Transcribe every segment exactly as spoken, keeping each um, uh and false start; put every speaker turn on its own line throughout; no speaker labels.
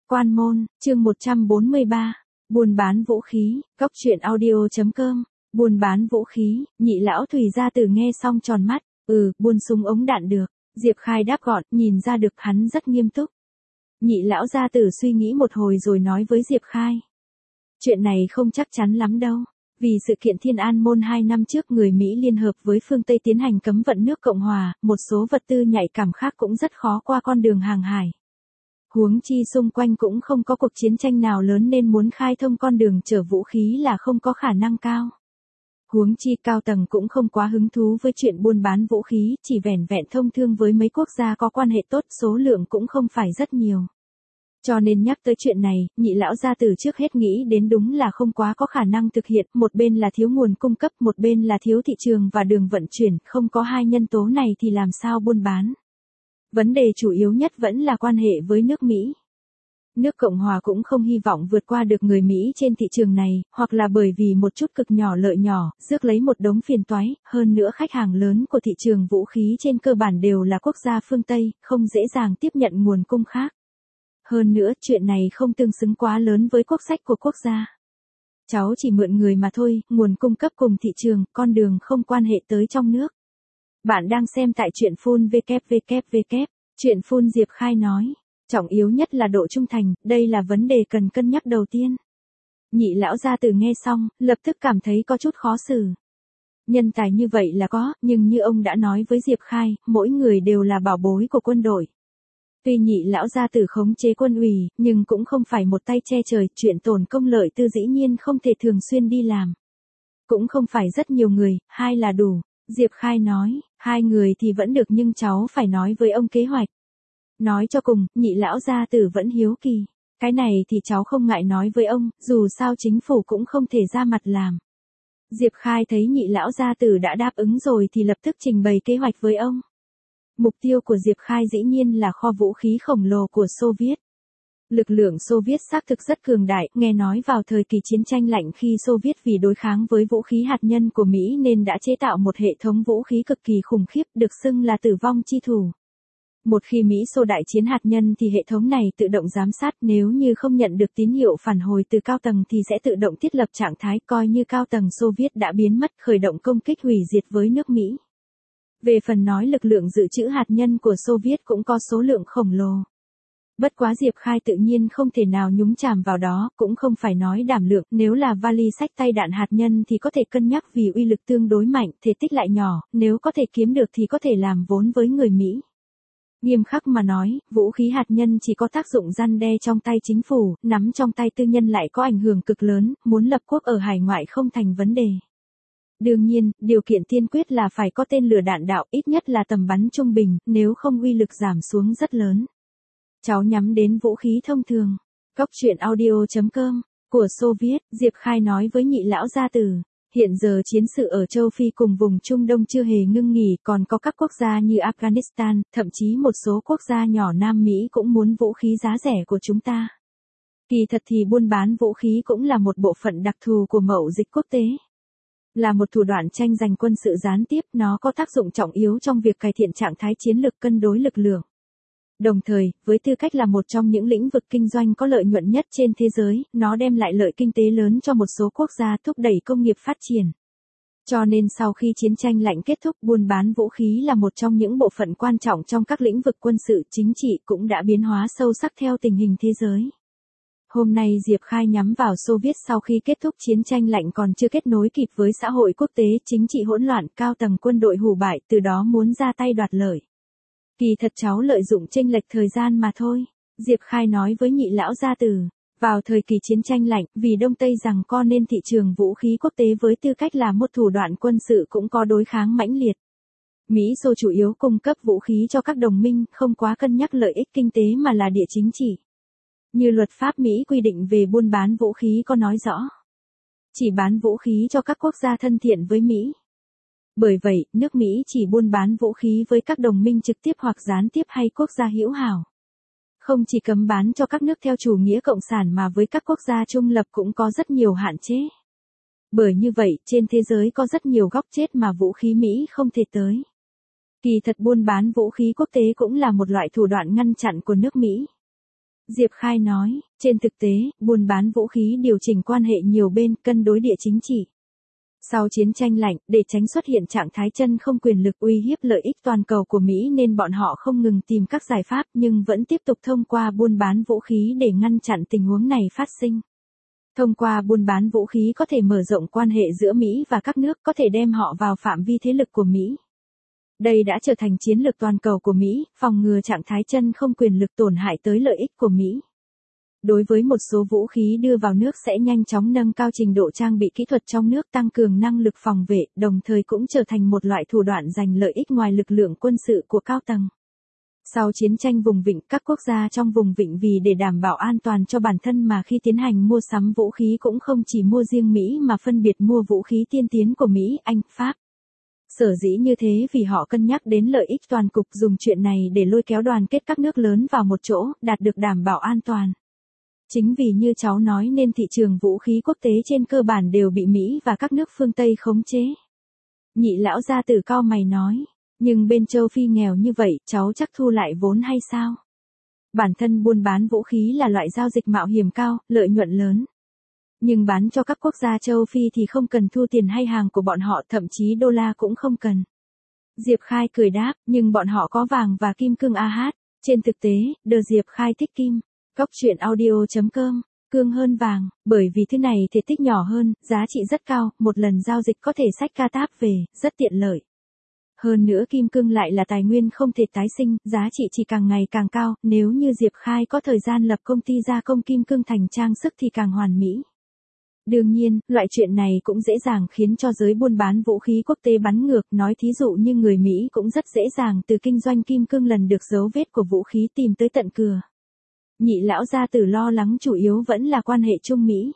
Quan môn, chương một trăm bốn mươi ba. Buôn bán vũ khí, góc truyện audio chấm com. Buôn bán vũ khí, nhị lão Thùy gia tử nghe xong tròn mắt, ừ, buôn súng ống đạn được. Diệp Khai đáp gọn, nhìn ra được hắn rất nghiêm túc. Nhị lão gia tử suy nghĩ một hồi rồi nói với Diệp Khai. Chuyện này không chắc chắn lắm đâu. Vì sự kiện Thiên An Môn hai năm trước người Mỹ liên hợp với phương Tây tiến hành cấm vận nước Cộng Hòa, một số vật tư nhạy cảm khác cũng rất khó qua con đường hàng hải. Huống chi xung quanh cũng không có cuộc chiến tranh nào lớn nên muốn khai thông con đường chở vũ khí là không có khả năng cao. Huống chi cao tầng cũng không quá hứng thú với chuyện buôn bán vũ khí, chỉ vẻn vẹn thông thương với mấy quốc gia có quan hệ tốt, số lượng cũng không phải rất nhiều. Cho nên nhắc tới chuyện này, nhị lão gia tử trước hết nghĩ đến đúng là không quá có khả năng thực hiện, một bên là thiếu nguồn cung cấp, một bên là thiếu thị trường và đường vận chuyển, không có hai nhân tố này thì làm sao buôn bán. Vấn đề chủ yếu nhất vẫn là quan hệ với nước Mỹ. Nước Cộng Hòa cũng không hy vọng vượt qua được người Mỹ trên thị trường này, hoặc là bởi vì một chút cực nhỏ lợi nhỏ, rước lấy một đống phiền toái, hơn nữa khách hàng lớn của thị trường vũ khí trên cơ bản đều là quốc gia phương Tây, không dễ dàng tiếp nhận nguồn cung khác. Hơn nữa, chuyện này không tương xứng quá lớn với quốc sách của quốc gia. Cháu chỉ mượn người mà thôi, nguồn cung cấp cùng thị trường, con đường không quan hệ tới trong nước. Bạn đang xem tại truyện phun vê kép vê kép vê kép, truyện phun Diệp Khai nói. Trọng yếu nhất là độ trung thành, đây là vấn đề cần cân nhắc đầu tiên. Nhị lão gia tử nghe xong, lập tức cảm thấy có chút khó xử. Nhân tài như vậy là có, nhưng như ông đã nói với Diệp Khai, mỗi người đều là bảo bối của quân đội. Tuy nhị lão gia tử khống chế quân ủy, nhưng cũng không phải một tay che trời, chuyện tổn công lợi tư dĩ nhiên không thể thường xuyên đi làm. Cũng không phải rất nhiều người, hai là đủ. Diệp Khai nói, hai người thì vẫn được nhưng cháu phải nói với ông kế hoạch. Nói cho cùng, nhị lão gia tử vẫn hiếu kỳ. Cái này thì cháu không ngại nói với ông, dù sao chính phủ cũng không thể ra mặt làm. Diệp Khai thấy nhị lão gia tử đã đáp ứng rồi thì lập tức trình bày kế hoạch với ông. Mục tiêu của Diệp Khai dĩ nhiên là kho vũ khí khổng lồ của Xô Viết. Lực lượng Xô Viết xác thực rất cường đại, nghe nói vào thời kỳ chiến tranh lạnh khi Xô Viết vì đối kháng với vũ khí hạt nhân của Mỹ nên đã chế tạo một hệ thống vũ khí cực kỳ khủng khiếp, được xưng là tử vong chi thủ. Một khi Mỹ Xô đại chiến hạt nhân thì hệ thống này tự động giám sát, nếu như không nhận được tín hiệu phản hồi từ cao tầng thì sẽ tự động thiết lập trạng thái, coi như cao tầng Xô Viết đã biến mất, khởi động công kích hủy diệt với nước Mỹ. Về phần nói lực lượng dự trữ hạt nhân của Xô Viết cũng có số lượng khổng lồ. Bất quá Diệp Khai tự nhiên không thể nào nhúng chàm vào đó, cũng không phải nói đảm lượng, nếu là vali xách tay đạn hạt nhân thì có thể cân nhắc vì uy lực tương đối mạnh, thể tích lại nhỏ, nếu có thể kiếm được thì có thể làm vốn với người Mỹ. Nghiêm khắc mà nói, vũ khí hạt nhân chỉ có tác dụng răn đe trong tay chính phủ, nắm trong tay tư nhân lại có ảnh hưởng cực lớn, muốn lập quốc ở hải ngoại không thành vấn đề. Đương nhiên, điều kiện tiên quyết là phải có tên lửa đạn đạo, ít nhất là tầm bắn trung bình, nếu không uy lực giảm xuống rất lớn. Cháu nhắm đến vũ khí thông thường. Góc truyện audio chấm com, của Xô Viết, Diệp Khai nói với nhị lão gia tử. Hiện giờ chiến sự ở châu Phi cùng vùng Trung Đông chưa hề ngưng nghỉ, còn có các quốc gia như Afghanistan, thậm chí một số quốc gia nhỏ Nam Mỹ cũng muốn vũ khí giá rẻ của chúng ta. Kỳ thật thì buôn bán vũ khí cũng là một bộ phận đặc thù của mậu dịch quốc tế. Là một thủ đoạn tranh giành quân sự gián tiếp, nó có tác dụng trọng yếu trong việc cải thiện trạng thái chiến lược cân đối lực lượng. Đồng thời, với tư cách là một trong những lĩnh vực kinh doanh có lợi nhuận nhất trên thế giới, nó đem lại lợi kinh tế lớn cho một số quốc gia, thúc đẩy công nghiệp phát triển. Cho nên sau khi chiến tranh lạnh kết thúc, buôn bán vũ khí là một trong những bộ phận quan trọng trong các lĩnh vực quân sự, chính trị cũng đã biến hóa sâu sắc theo tình hình thế giới. Hôm nay Diệp Khai nhắm vào Xô Viết sau khi kết thúc chiến tranh lạnh còn chưa kết nối kịp với xã hội quốc tế, chính trị hỗn loạn, cao tầng quân đội hủ bại, từ đó muốn ra tay đoạt lợi. Kỳ thật cháu lợi dụng chênh lệch thời gian mà thôi, Diệp Khai nói với nhị lão gia tử. Vào thời kỳ chiến tranh lạnh, vì Đông Tây rằng co nên thị trường vũ khí quốc tế với tư cách là một thủ đoạn quân sự cũng có đối kháng mãnh liệt. Mỹ Xô chủ yếu cung cấp vũ khí cho các đồng minh, không quá cân nhắc lợi ích kinh tế mà là địa chính trị. Như luật pháp Mỹ quy định về buôn bán vũ khí có nói rõ. Chỉ bán vũ khí cho các quốc gia thân thiện với Mỹ. Bởi vậy, nước Mỹ chỉ buôn bán vũ khí với các đồng minh trực tiếp hoặc gián tiếp hay quốc gia hữu hảo. Không chỉ cấm bán cho các nước theo chủ nghĩa cộng sản mà với các quốc gia trung lập cũng có rất nhiều hạn chế. Bởi như vậy, trên thế giới có rất nhiều góc chết mà vũ khí Mỹ không thể tới. Kỳ thật buôn bán vũ khí quốc tế cũng là một loại thủ đoạn ngăn chặn của nước Mỹ. Diệp Khai nói, trên thực tế, buôn bán vũ khí điều chỉnh quan hệ nhiều bên, cân đối địa chính trị. Sau chiến tranh lạnh, để tránh xuất hiện trạng thái chân không quyền lực uy hiếp lợi ích toàn cầu của Mỹ nên bọn họ không ngừng tìm các giải pháp nhưng vẫn tiếp tục thông qua buôn bán vũ khí để ngăn chặn tình huống này phát sinh. Thông qua buôn bán vũ khí có thể mở rộng quan hệ giữa Mỹ và các nước, có thể đem họ vào phạm vi thế lực của Mỹ. Đây đã trở thành chiến lược toàn cầu của Mỹ, phòng ngừa trạng thái chân không quyền lực tổn hại tới lợi ích của Mỹ. Đối với một số vũ khí đưa vào nước sẽ nhanh chóng nâng cao trình độ trang bị kỹ thuật trong nước, tăng cường năng lực phòng vệ, đồng thời cũng trở thành một loại thủ đoạn giành lợi ích ngoài lực lượng quân sự của cao tầng. Sau chiến tranh vùng vịnh, các quốc gia trong vùng vịnh vì để đảm bảo an toàn cho bản thân mà khi tiến hành mua sắm vũ khí cũng không chỉ mua riêng Mỹ mà phân biệt mua vũ khí tiên tiến của Mỹ, Anh, Pháp. Sở dĩ như thế vì họ cân nhắc đến lợi ích toàn cục, dùng chuyện này để lôi kéo đoàn kết các nước lớn vào một chỗ, đạt được đảm bảo an toàn. Chính vì như cháu nói nên thị trường vũ khí quốc tế trên cơ bản đều bị Mỹ và các nước phương Tây khống chế. Nhị lão gia tử cau mày nói, nhưng bên châu Phi nghèo như vậy, cháu chắc thu lại vốn hay sao? Bản thân buôn bán vũ khí là loại giao dịch mạo hiểm cao, lợi nhuận lớn. Nhưng bán cho các quốc gia châu Phi thì không cần thu tiền hay hàng của bọn họ, thậm chí đô la cũng không cần. Diệp Khai cười đáp, nhưng bọn họ có vàng và kim cương a hát. Trên thực tế, The Diệp Khai thích kim. Cóc truyện audio chấm com, cương hơn vàng, bởi vì thứ này thể tích nhỏ hơn, giá trị rất cao, một lần giao dịch có thể xách ca táp về, rất tiện lợi. Hơn nữa kim cương lại là tài nguyên không thể tái sinh, giá trị chỉ càng ngày càng cao, nếu như Diệp Khai có thời gian lập công ty gia công kim cương thành trang sức thì càng hoàn mỹ. Đương nhiên, loại chuyện này cũng dễ dàng khiến cho giới buôn bán vũ khí quốc tế bắn ngược, nói thí dụ như người Mỹ cũng rất dễ dàng từ kinh doanh kim cương lần được dấu vết của vũ khí tìm tới tận cửa. Nhị lão gia tử lo lắng chủ yếu vẫn là quan hệ Trung Mỹ.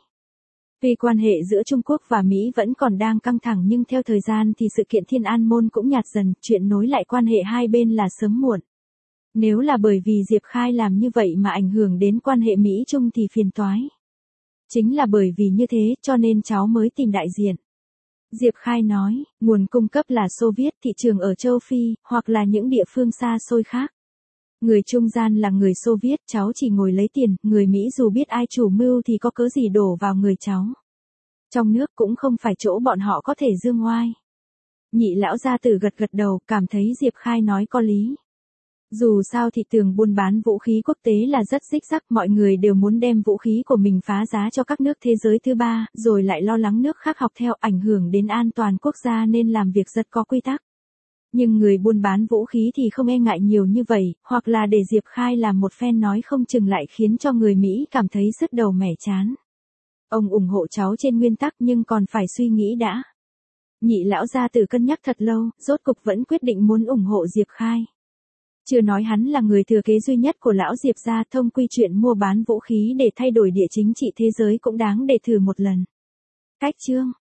Vì quan hệ giữa Trung Quốc và Mỹ vẫn còn đang căng thẳng nhưng theo thời gian thì sự kiện Thiên An Môn cũng nhạt dần, chuyện nối lại quan hệ hai bên là sớm muộn. Nếu là bởi vì Diệp Khai làm như vậy mà ảnh hưởng đến quan hệ Mỹ-Trung thì phiền toái. Chính là bởi vì như thế cho nên cháu mới tìm đại diện. Diệp Khai nói, nguồn cung cấp là Xô Viết, thị trường ở châu Phi, hoặc là những địa phương xa xôi khác. Người trung gian là người Xô Viết, cháu chỉ ngồi lấy tiền, người Mỹ dù biết ai chủ mưu thì có cớ gì đổ vào người cháu. Trong nước cũng không phải chỗ bọn họ có thể dương oai. Nhị lão gia tử gật gật đầu, cảm thấy Diệp Khai nói có lý. Dù sao thị trường buôn bán vũ khí quốc tế là rất rích rắc, mọi người đều muốn đem vũ khí của mình phá giá cho các nước thế giới thứ ba, rồi lại lo lắng nước khác học theo, ảnh hưởng đến an toàn quốc gia nên làm việc rất có quy tắc. Nhưng người buôn bán vũ khí thì không e ngại nhiều như vậy, hoặc là để Diệp Khai làm một phen nói không chừng lại khiến cho người Mỹ cảm thấy sứt đầu mẻ chán. Ông ủng hộ cháu trên nguyên tắc nhưng còn phải suy nghĩ đã. Nhị lão gia tử cân nhắc thật lâu, rốt cục vẫn quyết định muốn ủng hộ Diệp Khai. Chưa nói hắn là người thừa kế duy nhất của lão Diệp gia, thông quy chuyện mua bán vũ khí để thay đổi địa chính trị thế giới cũng đáng để thử một lần. Cách chương